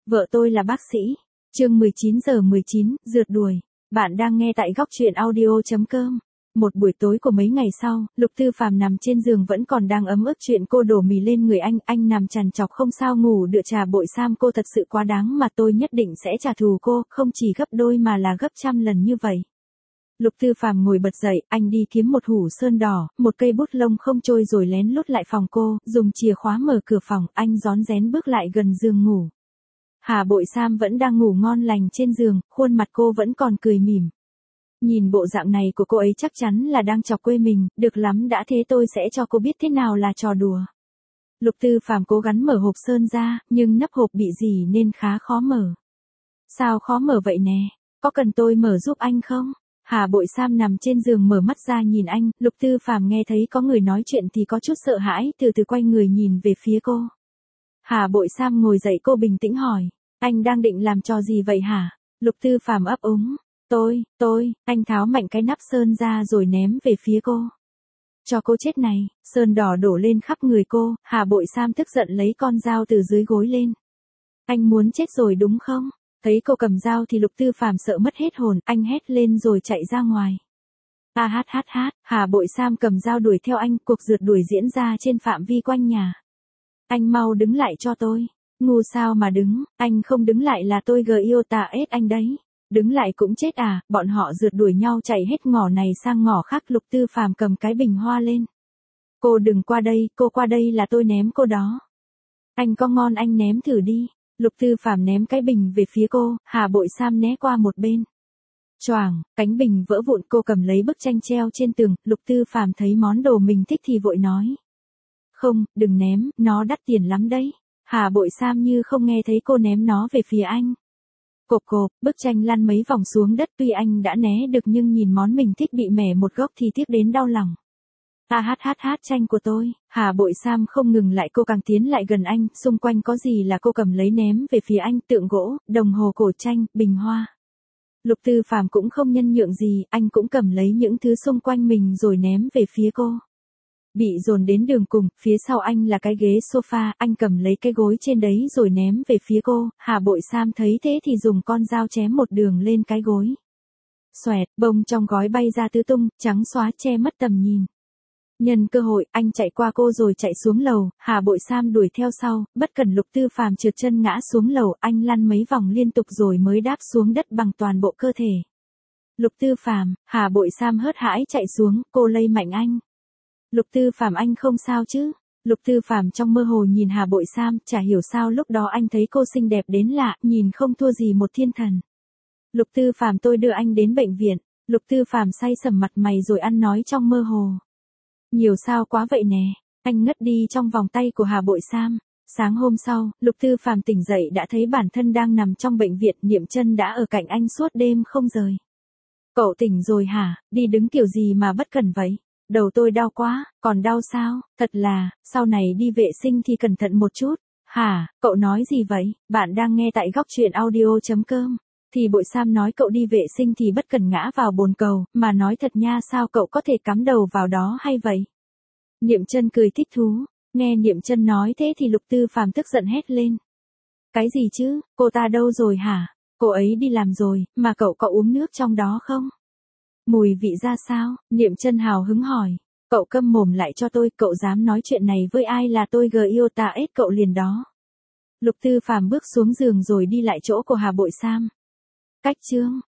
Vợ tôi là bác sĩ. Chương 19:19, rượt đuổi. Bạn đang nghe tại góc truyện audio.com. Một buổi tối của mấy ngày sau, Lục Tư Phàm nằm trên giường vẫn còn đang ấm ức chuyện cô đổ mì lên người anh nằm trằn trọc không sao ngủ được. Trà bội Sam cô thật sự quá đáng mà tôi nhất định sẽ trả thù cô, không chỉ gấp đôi mà là gấp trăm lần như vậy. Lục Tư Phàm ngồi bật dậy, anh đi kiếm một hũ sơn đỏ, một cây bút lông không trôi rồi lén lút lại phòng cô, dùng chìa khóa mở cửa phòng, anh rón rén bước lại gần giường ngủ. Hà Bội Sam vẫn đang ngủ ngon lành trên giường, khuôn mặt cô vẫn còn cười mỉm. Nhìn bộ dạng này của cô ấy chắc chắn là đang chọc quê mình, được lắm đã thế tôi sẽ cho cô biết thế nào là trò đùa. Lục Tư Phàm cố gắng mở hộp sơn ra, nhưng nắp hộp bị gì nên khá khó mở. Sao khó mở vậy nè, có cần tôi mở giúp anh không? Hà Bội Sam nằm trên giường mở mắt ra nhìn anh, Lục Tư Phàm nghe thấy có người nói chuyện thì có chút sợ hãi, từ từ quay người nhìn về phía cô. Hà Bội Sam ngồi dậy, cô bình tĩnh hỏi, anh đang định làm trò gì vậy hả? Lục Tư Phàm ấp úng, anh tháo mạnh cái nắp sơn ra rồi ném về phía cô. Cho cô chết này, sơn đỏ đổ lên khắp người cô, Hà Bội Sam tức giận lấy con dao từ dưới gối lên. Anh muốn chết rồi đúng không? Thấy cô cầm dao thì Lục Tư Phàm sợ mất hết hồn, anh hét lên rồi chạy ra ngoài. Hà Bội Sam cầm dao đuổi theo anh, cuộc rượt đuổi diễn ra trên phạm vi quanh nhà. Anh mau đứng lại cho tôi. Ngu sao mà đứng, anh không đứng lại là tôi ghét anh đấy. Đứng lại cũng chết à, bọn họ rượt đuổi nhau chạy hết ngõ này sang ngõ khác. Lục Tư Phàm cầm cái bình hoa lên. Cô đừng qua đây, cô qua đây là tôi ném cô đó. Anh có ngon anh ném thử đi. Lục Tư Phàm ném cái bình về phía cô, Hà Bội Sam né qua một bên. Choàng, cánh bình vỡ vụn, cô cầm lấy bức tranh treo trên tường, Lục Tư Phàm thấy món đồ mình thích thì vội nói. Không, đừng ném, nó đắt tiền lắm đấy. Hà Bội Sam như không nghe thấy cô ném nó về phía anh. Cộp cộp, bức tranh lăn mấy vòng xuống đất, tuy anh đã né được nhưng nhìn món mình thích bị mẻ một góc thì tiếc đến đau lòng. Tranh của tôi. Hà Bội Sam không ngừng lại, cô càng tiến lại gần anh, xung quanh có gì là cô cầm lấy ném về phía anh, tượng gỗ, đồng hồ cổ tranh, bình hoa. Lục Tư Phàm cũng không nhân nhượng gì, anh cũng cầm lấy những thứ xung quanh mình rồi ném về phía cô. Bị dồn đến đường cùng, phía sau anh là cái ghế sofa, anh cầm lấy cái gối trên đấy rồi ném về phía cô, Hà Bội Sam thấy thế thì dùng con dao chém một đường lên cái gối. Xoẹt, bông trong gói bay ra tứ tung, trắng xóa che mất tầm nhìn. Nhân cơ hội, anh chạy qua cô rồi chạy xuống lầu, Hà Bội Sam đuổi theo sau, bất cẩn Lục Tư Phàm trượt chân ngã xuống lầu, anh lăn mấy vòng liên tục rồi mới đáp xuống đất bằng toàn bộ cơ thể. Lục Tư Phàm, Hà Bội Sam hớt hãi chạy xuống, cô lay mạnh anh. Lục Tư Phàm anh không sao chứ? Lục Tư Phàm trong mơ hồ nhìn Hà Bội Sam, chả hiểu sao lúc đó anh thấy cô xinh đẹp đến lạ, nhìn không thua gì một thiên thần. Lục Tư Phàm tôi đưa anh đến bệnh viện. Lục Tư Phàm say sẩm mặt mày rồi ăn nói trong mơ hồ. Nhiều sao quá vậy nè, anh ngất đi trong vòng tay của Hà Bội Sam. Sáng hôm sau, Lục Tư Phàm tỉnh dậy đã thấy bản thân đang nằm trong bệnh viện, Niệm Chân đã ở cạnh anh suốt đêm không rời. Cậu tỉnh rồi hả, đi đứng kiểu gì mà bất cẩn vậy? Đầu tôi đau quá, còn đau sao? Thật là, sau này đi vệ sinh thì cẩn thận một chút. Hả, cậu nói gì vậy? Bạn đang nghe tại góc truyện audio.com. Thì Bội Sam nói cậu đi vệ sinh thì bất cần ngã vào bồn cầu, mà nói thật nha, sao cậu có thể cắm đầu vào đó hay vậy? Niệm Chân cười thích thú, nghe Niệm Chân nói thế thì Lục Tư Phàm tức giận hét lên. Cái gì chứ, cô ta đâu rồi hả? Cô ấy đi làm rồi, mà cậu có uống nước trong đó không? Mùi vị ra sao? Niệm Chân hào hứng hỏi. Cậu câm mồm lại cho tôi, cậu dám nói chuyện này với ai là tôi ghét cậu liền đó. Lục Tư Phàm bước xuống giường rồi đi lại chỗ của Hà Bội Sam. Cách chương